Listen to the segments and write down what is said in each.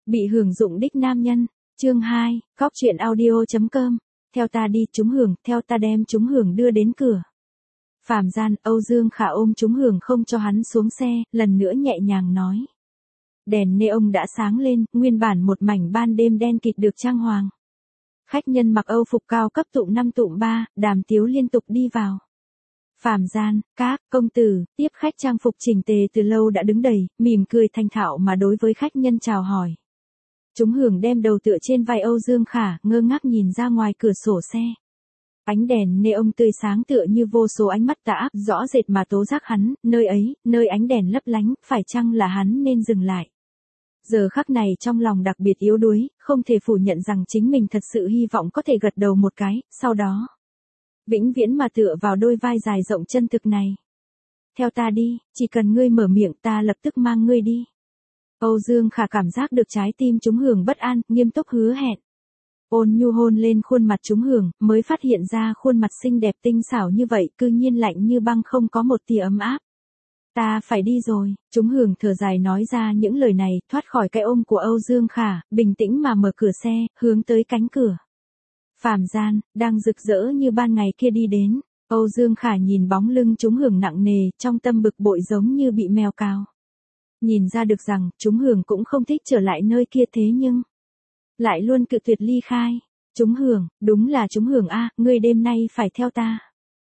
Bị hưởng dụng đích nam nhân, chương 2, góc truyện audio.com, theo ta đi Trúng Hưởng, theo ta đem Trúng Hưởng đưa đến cửa. Phàm gian, Âu Dương Khả ôm Trúng Hưởng không cho hắn xuống xe, lần nữa nhẹ nhàng nói. Đèn neon đã sáng lên, nguyên bản một mảnh ban đêm đen kịt được trang hoàng. Khách nhân mặc Âu phục cao cấp tụm 5 tụm 3, đàm tiếu liên tục đi vào. Phàm gian, các công tử, tiếp khách trang phục chỉnh tề từ lâu đã đứng đầy, mỉm cười thanh thạo mà đối với khách nhân chào hỏi. Trúng Hưởng đem đầu tựa trên vai Âu Dương Khả, ngơ ngác nhìn ra ngoài cửa sổ xe. Ánh đèn neon tươi sáng tựa như vô số ánh mắt tà ác rõ rệt mà tố giác hắn, nơi ấy, nơi ánh đèn lấp lánh, phải chăng là hắn nên dừng lại. Giờ khắc này trong lòng đặc biệt yếu đuối, không thể phủ nhận rằng chính mình thật sự hy vọng có thể gật đầu một cái, sau đó vĩnh viễn mà tựa vào đôi vai dài rộng chân thực này. Theo ta đi, chỉ cần ngươi mở miệng ta lập tức mang ngươi đi. Âu Dương Khả cảm giác được trái tim Trúng Hưởng bất an, nghiêm túc hứa hẹn. Ôn nhu hôn lên khuôn mặt Trúng Hưởng, mới phát hiện ra khuôn mặt xinh đẹp tinh xảo như vậy, cư nhiên lạnh như băng không có một tia ấm áp. Ta phải đi rồi, Trúng Hưởng thở dài nói ra những lời này, thoát khỏi cái ôm của Âu Dương Khả, bình tĩnh mà mở cửa xe, hướng tới cánh cửa. Phàm gian, đang rực rỡ như ban ngày kia đi đến, Âu Dương Khả nhìn bóng lưng Trúng Hưởng nặng nề, trong tâm bực bội giống như bị mèo cào. Nhìn ra được rằng, Trúng Hưởng cũng không thích trở lại nơi kia thế nhưng lại luôn cự tuyệt ly khai. Trúng Hưởng, đúng là Trúng Hưởng a, ngươi đêm nay phải theo ta.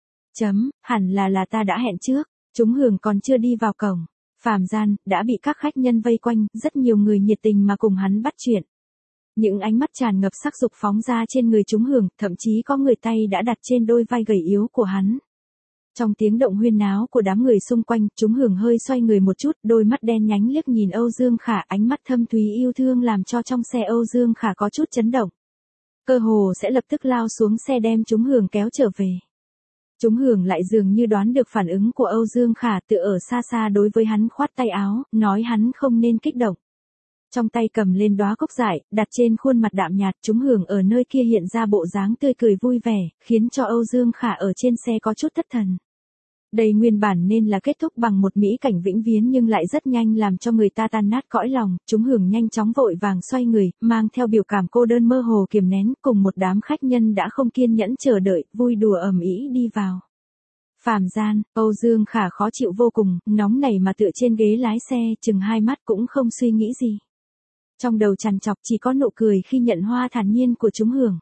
Hẳn là ta đã hẹn trước. Trúng Hưởng còn chưa đi vào cổng. Phàm gian, đã bị các khách nhân vây quanh, rất nhiều người nhiệt tình mà cùng hắn bắt chuyện. Những ánh mắt tràn ngập sắc dục phóng ra trên người Trúng Hưởng, thậm chí có người tay đã đặt trên đôi vai gầy yếu của hắn. Trong tiếng động huyên náo của đám người xung quanh, Trúng Hưởng hơi xoay người một chút, đôi mắt đen nhánh liếc nhìn Âu Dương Khả, ánh mắt thâm thúy yêu thương làm cho trong xe Âu Dương Khả có chút chấn động. Cơ hồ sẽ lập tức lao xuống xe đem Trúng Hưởng kéo trở về. Trúng Hưởng lại dường như đoán được phản ứng của Âu Dương Khả, tựa ở xa xa đối với hắn khoát tay áo, nói hắn không nên kích động. Trong tay cầm lên đóa cúc dại, đặt trên khuôn mặt đạm nhạt, Trúng Hưởng ở nơi kia hiện ra bộ dáng tươi cười vui vẻ, khiến cho Âu Dương Khả ở trên xe có chút thất thần. Đây nguyên bản nên là kết thúc bằng một mỹ cảnh vĩnh viễn nhưng lại rất nhanh làm cho người ta tan nát cõi lòng. Trúng Hưởng nhanh chóng vội vàng xoay người, mang theo biểu cảm cô đơn mơ hồ kiềm nén, cùng một đám khách nhân đã không kiên nhẫn chờ đợi, vui đùa ầm ĩ đi vào. Phàm gian, Âu Dương Khả khó chịu vô cùng, nóng nảy mà tựa trên ghế lái xe, chừng hai mắt cũng không suy nghĩ gì. Trong đầu trằn trọc chỉ có nụ cười khi nhận hoa thản nhiên của Trúng Hưởng.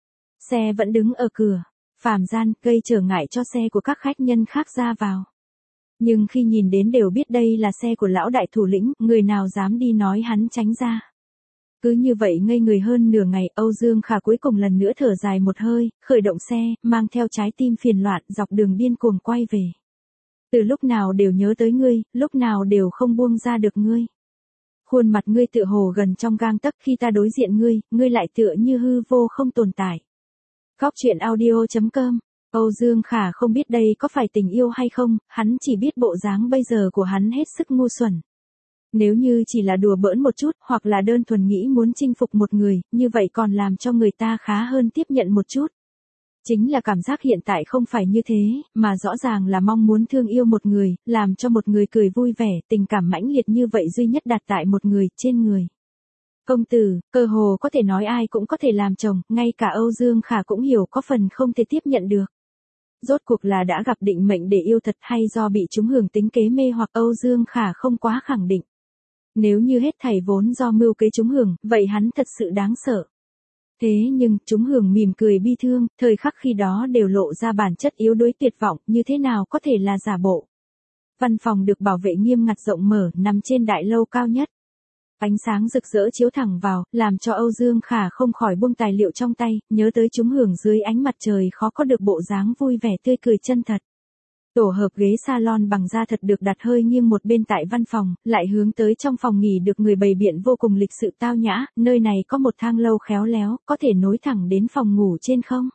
Xe vẫn đứng ở cửa. Phàm gian, gây trở ngại cho xe của các khách nhân khác ra vào. Nhưng khi nhìn đến đều biết đây là xe của lão đại thủ lĩnh, người nào dám đi nói hắn tránh ra. Cứ như vậy ngây người hơn nửa ngày, Âu Dương Khả cuối cùng lần nữa thở dài một hơi, khởi động xe, mang theo trái tim phiền loạn, dọc đường điên cuồng quay về. Từ lúc nào đều nhớ tới ngươi, lúc nào đều không buông ra được ngươi. Khuôn mặt ngươi tựa hồ gần trong gang tấc, khi ta đối diện ngươi lại tựa như hư vô không tồn tại. Góc truyện audio.com, Âu Dương Khả không biết đây có phải tình yêu hay không, hắn chỉ biết bộ dáng bây giờ của hắn hết sức ngu xuẩn. Nếu như chỉ là đùa bỡn một chút, hoặc là đơn thuần nghĩ muốn chinh phục một người, như vậy còn làm cho người ta khá hơn tiếp nhận một chút. Chính là cảm giác hiện tại không phải như thế, mà rõ ràng là mong muốn thương yêu một người, làm cho một người cười vui vẻ, tình cảm mãnh liệt như vậy duy nhất đặt tại một người, trên người. Công tử, cơ hồ có thể nói ai cũng có thể làm chồng, ngay cả Âu Dương Khả cũng hiểu có phần không thể tiếp nhận được. Rốt cuộc là đã gặp định mệnh để yêu thật hay do bị Trúng Hưởng tính kế mê hoặc Âu Dương Khả không quá khẳng định. Nếu như hết thảy vốn do mưu kế Trúng Hưởng, vậy hắn thật sự đáng sợ. Thế nhưng, Trúng Hưởng mỉm cười bi thương, thời khắc khi đó đều lộ ra bản chất yếu đuối tuyệt vọng, như thế nào có thể là giả bộ. Văn phòng được bảo vệ nghiêm ngặt rộng mở, nằm trên đại lâu cao nhất. Ánh sáng rực rỡ chiếu thẳng vào, làm cho Âu Dương Khả không khỏi buông tài liệu trong tay, nhớ tới Trúng Hưởng dưới ánh mặt trời khó có được bộ dáng vui vẻ tươi cười chân thật. Tổ hợp ghế salon bằng da thật được đặt hơi nghiêng một bên tại văn phòng, lại hướng tới trong phòng nghỉ được người bày biện vô cùng lịch sự tao nhã, nơi này có một thang lâu khéo léo, có thể nối thẳng đến phòng ngủ trên không.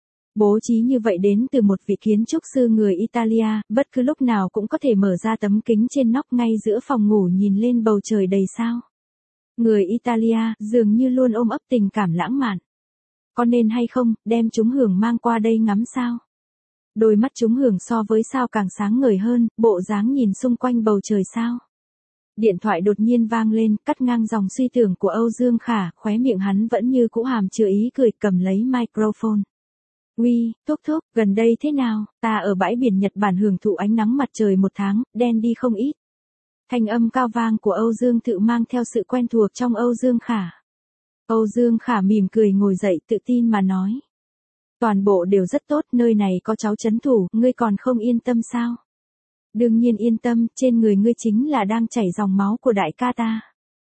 Bố trí như vậy đến từ một vị kiến trúc sư người Italia, bất cứ lúc nào cũng có thể mở ra tấm kính trên nóc ngay giữa phòng ngủ nhìn lên bầu trời đầy sao. Người Italia dường như luôn ôm ấp tình cảm lãng mạn. Có nên hay không, đem Trúng Hưởng mang qua đây ngắm sao? Đôi mắt Trúng Hưởng so với sao càng sáng ngời hơn, bộ dáng nhìn xung quanh bầu trời sao. Điện thoại đột nhiên vang lên, cắt ngang dòng suy tưởng của Âu Dương Khả, khóe miệng hắn vẫn như cũ hàm chứa ý cười, cầm lấy microphone. Uy, Thúc Thúc, gần đây thế nào? Ta ở bãi biển Nhật Bản hưởng thụ ánh nắng mặt trời một tháng, đen đi không ít. Thanh âm cao vang của Âu Dương Thự mang theo sự quen thuộc trong Âu Dương Khả. Âu Dương Khả mỉm cười ngồi dậy tự tin mà nói. Toàn bộ đều rất tốt, nơi này có cháu trấn thủ, ngươi còn không yên tâm sao? Đương nhiên yên tâm, trên người ngươi chính là đang chảy dòng máu của đại ca ta.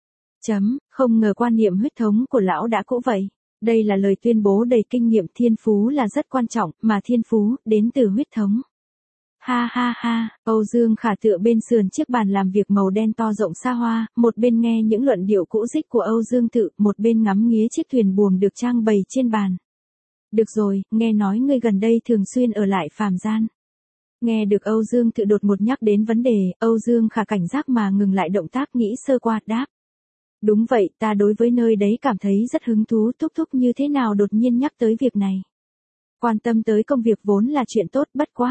Không ngờ quan niệm huyết thống của lão đã cũ vậy. Đây là lời tuyên bố đầy kinh nghiệm, thiên phú là rất quan trọng, mà thiên phú, đến từ huyết thống. Ha ha ha, Âu Dương Khả tựa bên sườn chiếc bàn làm việc màu đen to rộng xa hoa, một bên nghe những luận điệu cũ dích của Âu Dương Tự, một bên ngắm nghía chiếc thuyền buồm được trang bày trên bàn. Được rồi, nghe nói ngươi gần đây thường xuyên ở lại phàm gian. Nghe được Âu Dương Tự đột ngột nhắc đến vấn đề, Âu Dương Khả cảnh giác mà ngừng lại động tác nghĩ sơ qua, đáp. Đúng vậy, ta đối với nơi đấy cảm thấy rất hứng thú, Thúc Thúc như thế nào đột nhiên nhắc tới việc này. Quan tâm tới công việc vốn là chuyện tốt,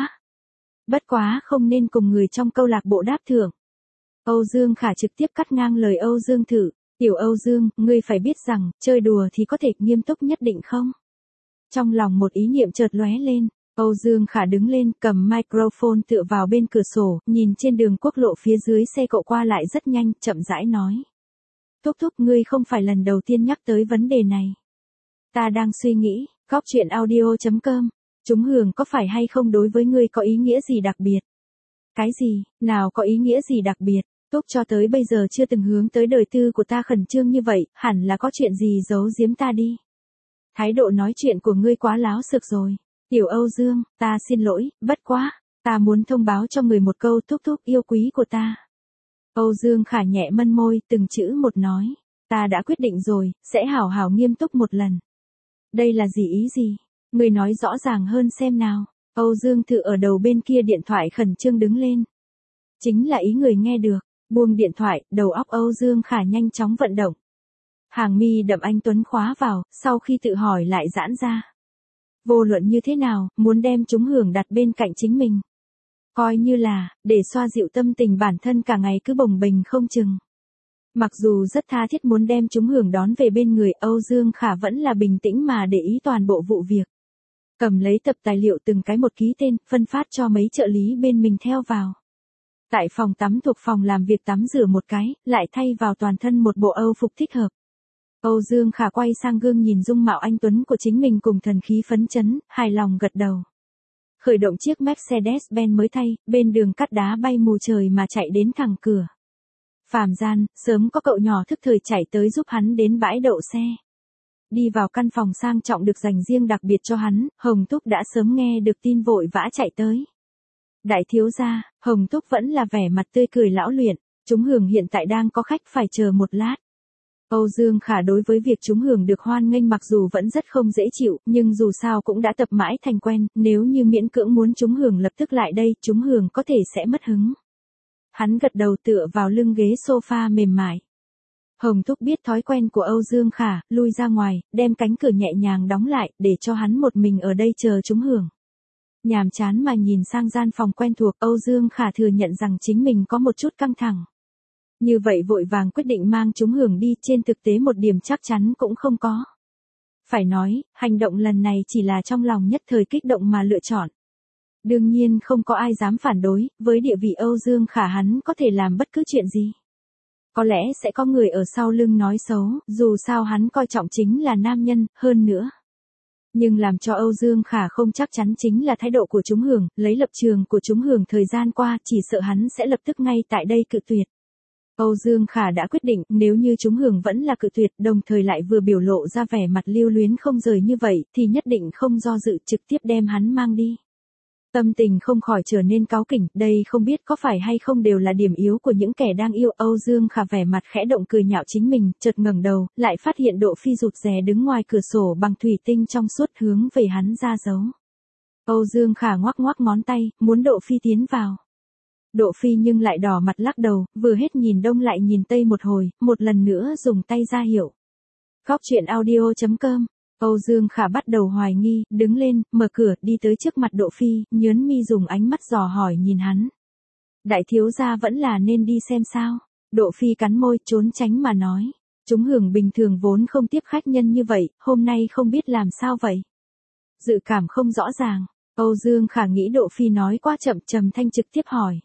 bất quá không nên cùng người trong câu lạc bộ đáp thưởng. Âu Dương Khả trực tiếp cắt ngang lời Âu Dương Thử. Tiểu Âu Dương, ngươi phải biết rằng, chơi đùa thì có thể nghiêm túc nhất định không? Trong lòng một ý niệm chợt lóe lên, Âu Dương Khả đứng lên, cầm microphone tựa vào bên cửa sổ, nhìn trên đường quốc lộ phía dưới xe cộ qua lại rất nhanh, chậm rãi nói. Thúc Thúc, ngươi không phải lần đầu tiên nhắc tới vấn đề này. Ta đang suy nghĩ, Góc Chuyện Audio.com, chúng hưởng có phải hay không đối với ngươi có ý nghĩa gì đặc biệt? Cái gì, nào có ý nghĩa gì đặc biệt? Thúc cho tới bây giờ chưa từng hướng tới đời tư của ta khẩn trương như vậy, hẳn là có chuyện gì giấu giếm ta đi. Thái độ nói chuyện của ngươi quá láo xược rồi. Tiểu Âu Dương, ta xin lỗi, bất quá, ta muốn thông báo cho người một câu, Thúc Thúc yêu quý của ta. Âu Dương Khả nhẹ mân môi, từng chữ một nói. Ta đã quyết định rồi, sẽ hảo hảo nghiêm túc một lần. Đây là gì ý gì? Người nói rõ ràng hơn xem nào. Âu Dương Thự ở đầu bên kia điện thoại khẩn trương đứng lên. Chính là ý người nghe được. Buông điện thoại, đầu óc Âu Dương Khả nhanh chóng vận động. Hàng mi đậm anh tuấn khóa vào, sau khi tự hỏi lại giãn ra. Vô luận như thế nào, muốn đem chúng hưởng đặt bên cạnh chính mình. Coi như là, để xoa dịu tâm tình bản thân cả ngày cứ bồng bềnh không chừng. Mặc dù rất tha thiết muốn đem chúng hưởng đón về bên người, Âu Dương Khả vẫn là bình tĩnh mà để ý toàn bộ vụ việc. Cầm lấy tập tài liệu từng cái một ký tên, phân phát cho mấy trợ lý bên mình theo vào. Tại phòng tắm thuộc phòng làm việc tắm rửa một cái, lại thay vào toàn thân một bộ Âu phục thích hợp. Âu Dương Khả quay sang gương nhìn dung mạo anh tuấn của chính mình cùng thần khí phấn chấn, hài lòng gật đầu. Khởi động chiếc Mercedes-Benz mới thay, bên đường cát đá bay mù trời mà chạy đến thẳng cửa. Phàm gian, sớm có cậu nhỏ thức thời chạy tới giúp hắn đến bãi đậu xe. Đi vào căn phòng sang trọng được dành riêng đặc biệt cho hắn, Hồng Túc đã sớm nghe được tin vội vã chạy tới. Đại thiếu gia, Hồng Túc vẫn là vẻ mặt tươi cười lão luyện, chúng hưởng hiện tại đang có khách phải chờ một lát. Âu Dương Khả đối với việc chúng hưởng được hoan nghênh mặc dù vẫn rất không dễ chịu, nhưng dù sao cũng đã tập mãi thành quen, nếu như miễn cưỡng muốn chúng hưởng lập tức lại đây, chúng hưởng có thể sẽ mất hứng. Hắn gật đầu tựa vào lưng ghế sofa mềm mại. Hồng Túc biết thói quen của Âu Dương Khả, lui ra ngoài, đem cánh cửa nhẹ nhàng đóng lại, để cho hắn một mình ở đây chờ chúng hưởng. Nhàm chán mà nhìn sang gian phòng quen thuộc, Âu Dương Khả thừa nhận rằng chính mình có một chút căng thẳng. Như vậy vội vàng quyết định mang chúng hưởng đi, trên thực tế một điểm chắc chắn cũng không có. Phải nói, hành động lần này chỉ là trong lòng nhất thời kích động mà lựa chọn. Đương nhiên không có ai dám phản đối, với địa vị Âu Dương Khả hắn có thể làm bất cứ chuyện gì. Có lẽ sẽ có người ở sau lưng nói xấu, dù sao hắn coi trọng chính là nam nhân, hơn nữa. Nhưng làm cho Âu Dương Khả không chắc chắn chính là thái độ của chúng hưởng, lấy lập trường của chúng hưởng thời gian qua, chỉ sợ hắn sẽ lập tức ngay tại đây cự tuyệt. Âu Dương Khả đã quyết định, nếu như chúng hưởng vẫn là cự tuyệt, đồng thời lại vừa biểu lộ ra vẻ mặt lưu luyến không rời như vậy, thì nhất định không do dự trực tiếp đem hắn mang đi. Tâm tình không khỏi trở nên cáu kỉnh, đây không biết có phải hay không đều là điểm yếu của những kẻ đang yêu. Âu Dương Khả vẻ mặt khẽ động cười nhạo chính mình, chợt ngẩng đầu, lại phát hiện Độ Phi rụt rè đứng ngoài cửa sổ bằng thủy tinh trong suốt hướng về hắn ra dấu. Âu Dương Khả ngoắc ngoắc ngón tay, muốn Độ Phi tiến vào. Độ Phi nhưng lại đỏ mặt lắc đầu, vừa hết nhìn đông lại nhìn tây một hồi, một lần nữa dùng tay ra hiệu. Góc Chuyện Audio.com. Âu Dương Khả bắt đầu hoài nghi, đứng lên, mở cửa, đi tới trước mặt Độ Phi, nhớn mi dùng ánh mắt dò hỏi nhìn hắn. Đại thiếu gia vẫn là nên đi xem sao. Độ Phi cắn môi trốn tránh mà nói. Chúng Hưởng bình thường vốn không tiếp khách nhân như vậy, hôm nay không biết làm sao vậy. Dự cảm không rõ ràng, Âu Dương Khả nghĩ Độ Phi nói quá chậm, trầm thanh trực tiếp hỏi.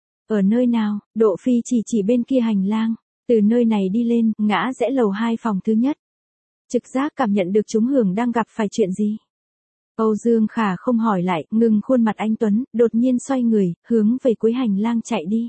Ở nơi nào? Độ Phi chỉ bên kia hành lang, từ nơi này đi lên, ngã rẽ lầu 2 phòng thứ nhất. Trực giác cảm nhận được chúng Hưởng đang gặp phải chuyện gì. Âu Dương Khả không hỏi lại, ngừng khuôn mặt anh Tuấn, đột nhiên xoay người, hướng về cuối hành lang chạy đi.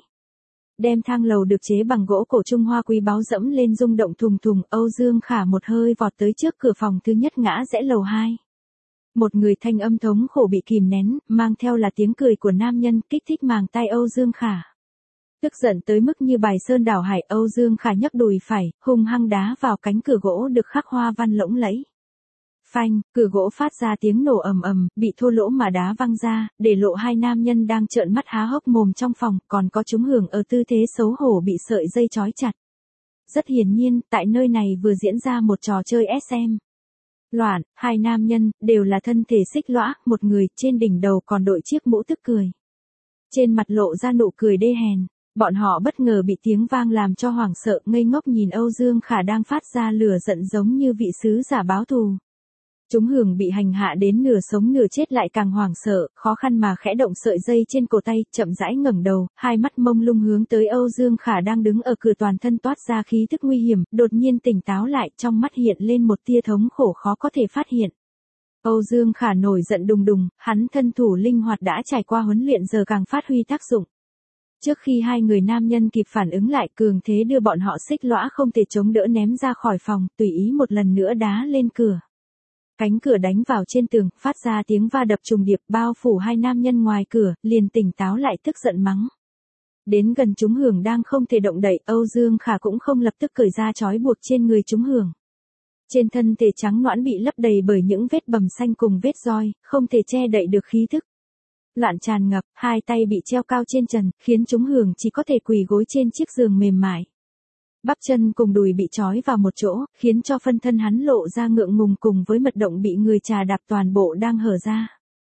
Đem thang lầu được chế bằng gỗ cổ Trung Hoa quý báu dẫm lên rung động thùng thùng, Âu Dương Khả một hơi vọt tới trước cửa phòng thứ nhất ngã rẽ lầu 2. Một người thanh âm thống khổ bị kìm nén, mang theo là tiếng cười của nam nhân, kích thích màng tai Âu Dương Khả. Tức giận tới mức như bài sơn đảo hải, Âu Dương Khả nhấc đùi phải, hung hăng đá vào cánh cửa gỗ được khắc hoa văn lộng lẫy. Phanh, cửa gỗ phát ra tiếng nổ ầm ầm, bị thô lỗ mà đá văng ra, để lộ hai nam nhân đang trợn mắt há hốc mồm trong phòng, còn có chúng Hưởng ở tư thế xấu hổ bị sợi dây trói chặt. Rất hiển nhiên, tại nơi này vừa diễn ra một trò chơi SM. Loạn, hai nam nhân, đều là thân thể xích lõa, một người trên đỉnh đầu còn đội chiếc mũ tức cười. Trên mặt lộ ra nụ cười đê hèn, bọn họ bất ngờ bị tiếng vang làm cho hoảng sợ, ngây ngốc nhìn Âu Dương Khả đang phát ra lửa giận giống như vị sứ giả báo thù. Chúng Hưởng bị hành hạ đến nửa sống nửa chết lại càng hoảng sợ, khó khăn mà khẽ động sợi dây trên cổ tay, chậm rãi ngẩng đầu, hai mắt mông lung hướng tới Âu Dương Khả đang đứng ở cửa, toàn thân toát ra khí thức nguy hiểm, đột nhiên tỉnh táo lại, trong mắt hiện lên một tia thống khổ khó có thể phát hiện. Âu Dương Khả nổi giận đùng đùng, hắn thân thủ linh hoạt đã trải qua huấn luyện giờ càng phát huy tác dụng. Trước khi hai người nam nhân kịp phản ứng lại, cường thế đưa bọn họ xích lõa không thể chống đỡ ném ra khỏi phòng, tùy ý một lần nữa đá lên cửa. Cánh cửa đánh vào trên tường, phát ra tiếng va đập trùng điệp, bao phủ hai nam nhân ngoài cửa, liền tỉnh táo lại tức giận mắng. Đến gần chúng Hưởng đang không thể động đậy, Âu Dương Khả cũng không lập tức cởi ra trói buộc trên người chúng Hưởng. Trên thân thể trắng nõn bị lấp đầy bởi những vết bầm xanh cùng vết roi, không thể che đậy được khí thức. Loạn tràn ngập, hai tay bị treo cao trên trần, khiến chúng Hưởng chỉ có thể quỳ gối trên chiếc giường mềm mại. Bắp chân cùng đùi bị trói vào một chỗ, khiến cho phân thân hắn lộ ra ngượng ngùng cùng với mật động bị người trà đạp toàn bộ đang hở ra.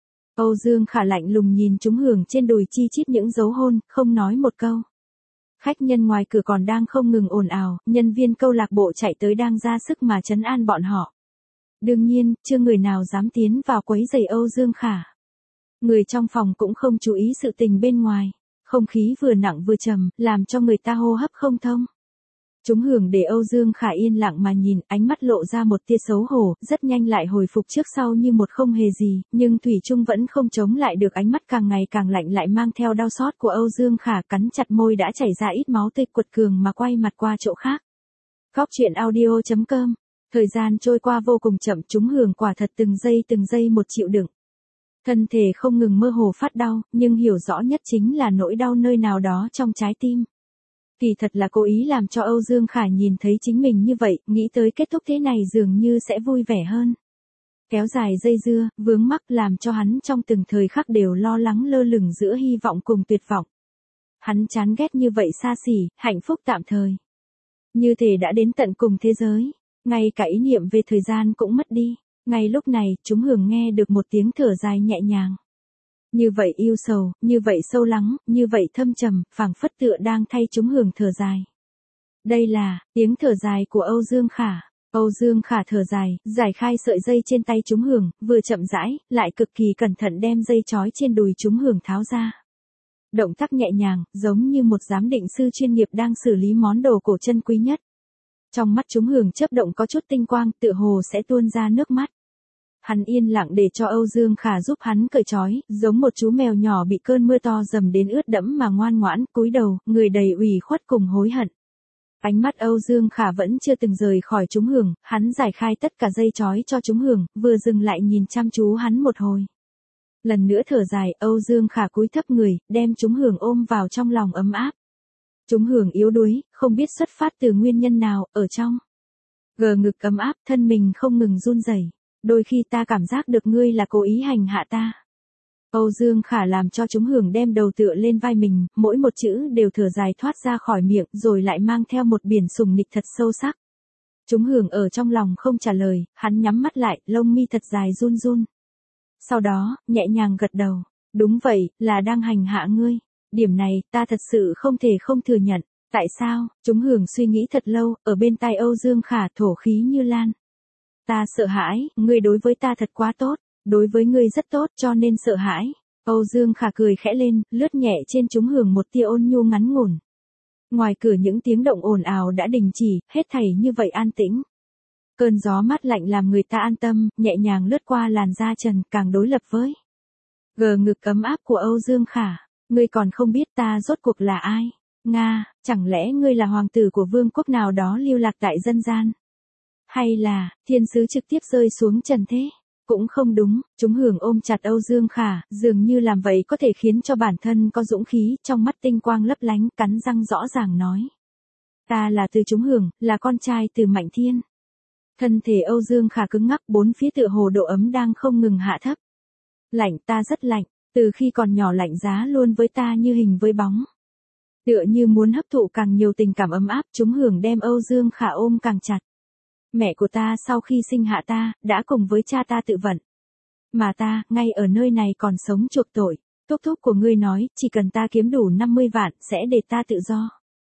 Âu Dương Khả lạnh lùng nhìn chúng Hưởng trên đùi chi chít những dấu hôn, không nói một câu. Khách nhân ngoài cửa còn đang không ngừng ồn ào, nhân viên câu lạc bộ chạy tới đang ra sức mà trấn an bọn họ. Đương nhiên, chưa người nào dám tiến vào quấy rầy Âu Dương Khả. Người trong phòng cũng không chú ý sự tình bên ngoài, không khí vừa nặng vừa trầm, làm cho người ta hô hấp không thông. Chúng Hưởng để Âu Dương Khả yên lặng mà nhìn, ánh mắt lộ ra một tia xấu hổ, rất nhanh lại hồi phục trước sau như một không hề gì, nhưng thủy chung vẫn không chống lại được ánh mắt càng ngày càng lạnh lại mang theo đau xót của Âu Dương Khả, cắn chặt môi đã chảy ra ít máu tươi, quật cường mà quay mặt qua chỗ khác. Góc truyện audio.com. Thời gian trôi qua vô cùng chậm, chúng Hưởng quả thật từng giây một chịu đựng. Thân thể không ngừng mơ hồ phát đau, nhưng hiểu rõ nhất chính là nỗi đau nơi nào đó trong trái tim. Kỳ thật là cố ý làm cho Âu Dương Khả nhìn thấy chính mình như vậy, nghĩ tới kết thúc thế này dường như sẽ vui vẻ hơn. Kéo dài dây dưa, vướng mắc làm cho hắn trong từng thời khắc đều lo lắng lơ lửng giữa hy vọng cùng tuyệt vọng. Hắn chán ghét như vậy xa xỉ, hạnh phúc tạm thời. Như thể đã đến tận cùng thế giới, ngay cả ý niệm về thời gian cũng mất đi. Ngay lúc này, chúng Hưởng nghe được một tiếng thở dài nhẹ nhàng. Như vậy yêu sầu, như vậy sâu lắng, như vậy thâm trầm, phảng phất tựa đang thay chúng Hưởng thở dài. Đây là tiếng thở dài của Âu Dương Khả. Âu Dương Khả thở dài, giải khai sợi dây trên tay chúng Hưởng, vừa chậm rãi, lại cực kỳ cẩn thận đem dây trói trên đùi chúng Hưởng tháo ra. Động tác nhẹ nhàng, giống như một giám định sư chuyên nghiệp đang xử lý món đồ cổ chân quý nhất. Trong mắt chúng Hưởng chớp động có chút tinh quang, tựa hồ sẽ tuôn ra nước mắt. Hắn yên lặng để cho Âu Dương Khả giúp hắn cởi trói, giống một chú mèo nhỏ bị cơn mưa to dầm đến ướt đẫm mà ngoan ngoãn, cúi đầu, người đầy ủy khuất cùng hối hận. Ánh mắt Âu Dương Khả vẫn chưa từng rời khỏi chúng Hưởng, hắn giải khai tất cả dây trói cho chúng Hưởng, vừa dừng lại nhìn chăm chú hắn một hồi. Lần nữa thở dài, Âu Dương Khả cúi thấp người, đem chúng Hưởng ôm vào trong lòng ấm áp. Chúng Hưởng yếu đuối, không biết xuất phát từ nguyên nhân nào, ở trong gờ ngực ấm áp, thân mình không ngừng run rẩy. Đôi khi ta cảm giác được ngươi là cố ý hành hạ ta. Âu Dương Khả làm cho chúng Hưởng đem đầu tựa lên vai mình, mỗi một chữ đều thở dài thoát ra khỏi miệng, rồi lại mang theo một biển sùng nịch thật sâu sắc. Chúng Hưởng ở trong lòng không trả lời, hắn nhắm mắt lại, lông mi thật dài run run. Sau đó, nhẹ nhàng gật đầu. Đúng vậy, là đang hành hạ ngươi. Điểm này, ta thật sự không thể không thừa nhận. Tại sao? Chúng Hưởng suy nghĩ thật lâu, ở bên tai Âu Dương Khả thổ khí như lan. Ta sợ hãi, ngươi đối với ta thật quá tốt, đối với ngươi rất tốt cho nên sợ hãi. Âu Dương Khả cười khẽ lên, lướt nhẹ trên Chúng Hưởng một tia ôn nhu ngắn ngủn. Ngoài cửa những tiếng động ồn ào đã đình chỉ, hết thảy như vậy an tĩnh. Cơn gió mát lạnh làm người ta an tâm, nhẹ nhàng lướt qua làn da trần, càng đối lập với gờ ngực ấm áp của Âu Dương Khả. Ngươi còn không biết ta rốt cuộc là ai? Nga, chẳng lẽ ngươi là hoàng tử của vương quốc nào đó lưu lạc tại dân gian? Hay là, thiên sứ trực tiếp rơi xuống trần thế? Cũng không đúng, Chúng Hưởng ôm chặt Âu Dương Khả, dường như làm vậy có thể khiến cho bản thân có dũng khí, trong mắt tinh quang lấp lánh, cắn răng rõ ràng nói. Ta là từ Chúng Hưởng, là con trai từ Mạnh Thiên. Thân thể Âu Dương Khả cứng ngắc, bốn phía tựa hồ độ ấm đang không ngừng hạ thấp. Lạnh, ta rất lạnh, từ khi còn nhỏ lạnh giá luôn với ta như hình với bóng. Tựa như muốn hấp thụ càng nhiều tình cảm ấm áp, Chúng Hưởng đem Âu Dương Khả ôm càng chặt. Mẹ của ta sau khi sinh hạ ta, đã cùng với cha ta tự vận. Mà ta, ngay ở nơi này còn sống chuộc tội. Thúc thúc của ngươi nói, chỉ cần ta kiếm đủ 50 vạn, sẽ để ta tự do.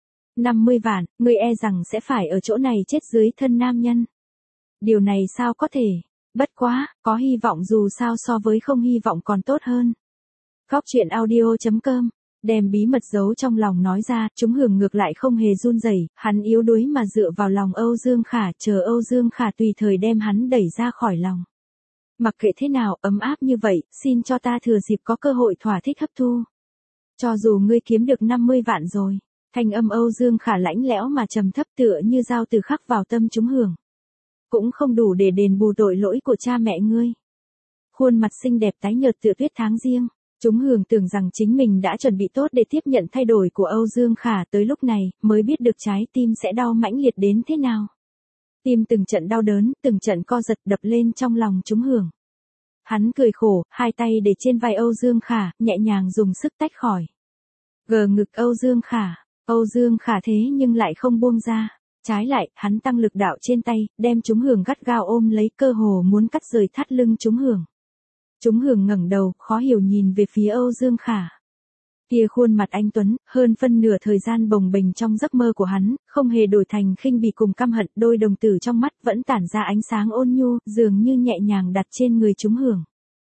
50 vạn, ngươi e rằng sẽ phải ở chỗ này chết dưới thân nam nhân. Điều này sao có thể? Bất quá, có hy vọng dù sao so với không hy vọng còn tốt hơn. Góc truyện audio.com đem bí mật giấu trong lòng nói ra, Chúng Hưởng ngược lại không hề run rẩy, hắn yếu đuối mà dựa vào lòng Âu Dương Khả, chờ Âu Dương Khả tùy thời đem hắn đẩy ra khỏi lòng. Mặc kệ thế nào, ấm áp như vậy, xin cho ta thừa dịp có cơ hội thỏa thích hấp thu. Cho dù ngươi kiếm được 50 vạn rồi, thanh âm Âu Dương Khả lãnh lẽo mà trầm thấp tựa như dao từ khắc vào tâm Chúng Hưởng. Cũng không đủ để đền bù tội lỗi của cha mẹ ngươi. Khuôn mặt xinh đẹp tái nhợt tựa tuyết tháng riêng. Chúng Hưởng tưởng rằng chính mình đã chuẩn bị tốt để tiếp nhận thay đổi của Âu Dương Khả, tới lúc này, mới biết được trái tim sẽ đau mãnh liệt đến thế nào. Tim từng trận đau đớn, từng trận co giật đập lên trong lòng Chúng Hưởng. Hắn cười khổ, hai tay để trên vai Âu Dương Khả, nhẹ nhàng dùng sức tách khỏi. Gờ ngực Âu Dương Khả thế nhưng lại không buông ra. Trái lại, hắn tăng lực đạo trên tay, đem Chúng Hưởng gắt gao ôm lấy, cơ hồ muốn cắt rời thắt lưng Chúng Hưởng. Chúng Hưởng ngẩng đầu, khó hiểu nhìn về phía Âu Dương Khả. Kia khuôn mặt anh tuấn, hơn phân nửa thời gian bồng bềnh trong giấc mơ của hắn, không hề đổi thành khinh bỉ cùng căm hận, đôi đồng tử trong mắt vẫn tản ra ánh sáng ôn nhu, dường như nhẹ nhàng đặt trên người Chúng Hưởng.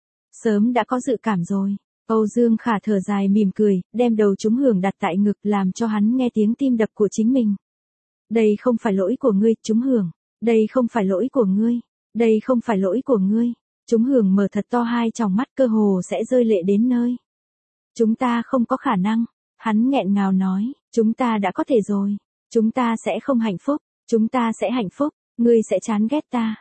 Sớm đã có dự cảm rồi. Âu Dương Khả thở dài mỉm cười, đem đầu Chúng Hưởng đặt tại ngực, làm cho hắn nghe tiếng tim đập của chính mình. Đây không phải lỗi của ngươi, Chúng Hưởng. Đây không phải lỗi của ngươi. Đây không phải lỗi của ngươi. Chúng Hưởng mở thật to hai tròng mắt, cơ hồ sẽ rơi lệ đến nơi. Chúng ta không có khả năng. Hắn nghẹn ngào nói, chúng ta đã có thể rồi. Chúng ta sẽ không hạnh phúc. Chúng ta sẽ hạnh phúc. Ngươi sẽ chán ghét ta.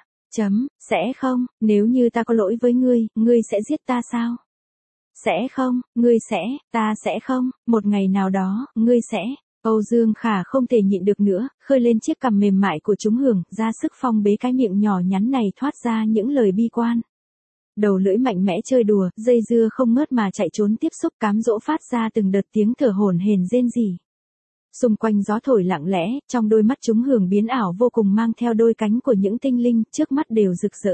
Sẽ không, nếu như ta có lỗi với ngươi sẽ giết ta sao? Sẽ không, ta sẽ không, một ngày nào đó, ngươi sẽ. Âu Dương Khả không thể nhịn được nữa, khơi lên chiếc cằm mềm mại của Chúng Hưởng, ra sức phong bế cái miệng nhỏ nhắn này thoát ra những lời bi quan. Đầu lưỡi mạnh mẽ chơi đùa, dây dưa không ngớt mà chạy trốn tiếp xúc, cám dỗ phát ra từng đợt tiếng thở hổn hển rên rỉ. Xung quanh gió thổi lặng lẽ, trong đôi mắt Chúng Hưởng biến ảo vô cùng, mang theo đôi cánh của những tinh linh, trước mắt đều rực rỡ.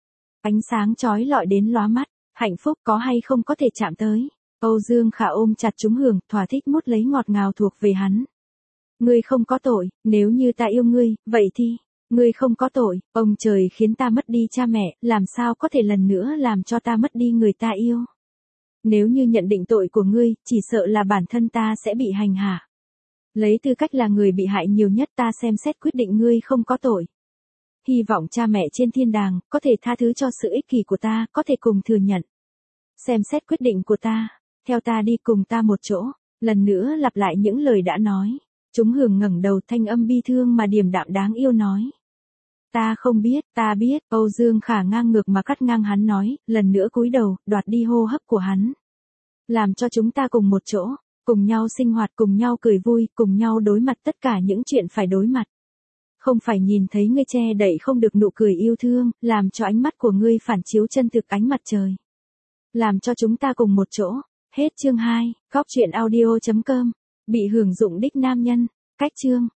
Ánh sáng chói lọi đến lóa mắt, hạnh phúc có hay không có thể chạm tới. Âu Dương Khả ôm chặt Chúng Hưởng, thỏa thích mút lấy ngọt ngào thuộc về hắn. Ngươi không có tội, nếu như ta yêu ngươi, vậy thì, ngươi không có tội, ông trời khiến ta mất đi cha mẹ, làm sao có thể lần nữa làm cho ta mất đi người ta yêu. Nếu như nhận định tội của ngươi, chỉ sợ là bản thân ta sẽ bị hành hạ. Lấy tư cách là người bị hại nhiều nhất, ta xem xét quyết định ngươi không có tội. Hy vọng cha mẹ trên thiên đàng, có thể tha thứ cho sự ích kỷ của ta, có thể cùng thừa nhận. Xem xét quyết định của ta. Theo ta đi, cùng ta một chỗ. Lần nữa lặp lại những lời đã nói. Chúng Hưởng ngẩng đầu, thanh âm bi thương mà điềm đạm đáng yêu nói. Ta không biết, ta biết. Âu Dương Khả ngang ngược mà cắt ngang hắn nói, lần nữa cúi đầu, đoạt đi hô hấp của hắn. Làm cho chúng ta cùng một chỗ, cùng nhau sinh hoạt, cùng nhau cười vui, cùng nhau đối mặt tất cả những chuyện phải đối mặt. Không phải nhìn thấy ngươi che đậy không được nụ cười yêu thương, làm cho ánh mắt của ngươi phản chiếu chân thực ánh mặt trời. Làm cho chúng ta cùng một chỗ. Hết chương 2, góc truyện audio.com. Bị hưởng dụng đích nam nhân. Cách chương.